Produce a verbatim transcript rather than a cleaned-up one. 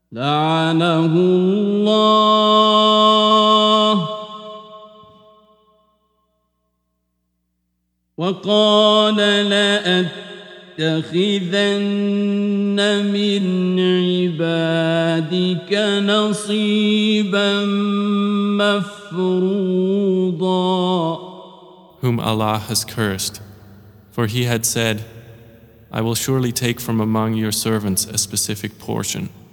لعنه الله وقال لأتخذن من عبادك نصيبا مفروضا. Whom Allah has cursed, for he had said, I will surely take from among your servants a specific portion.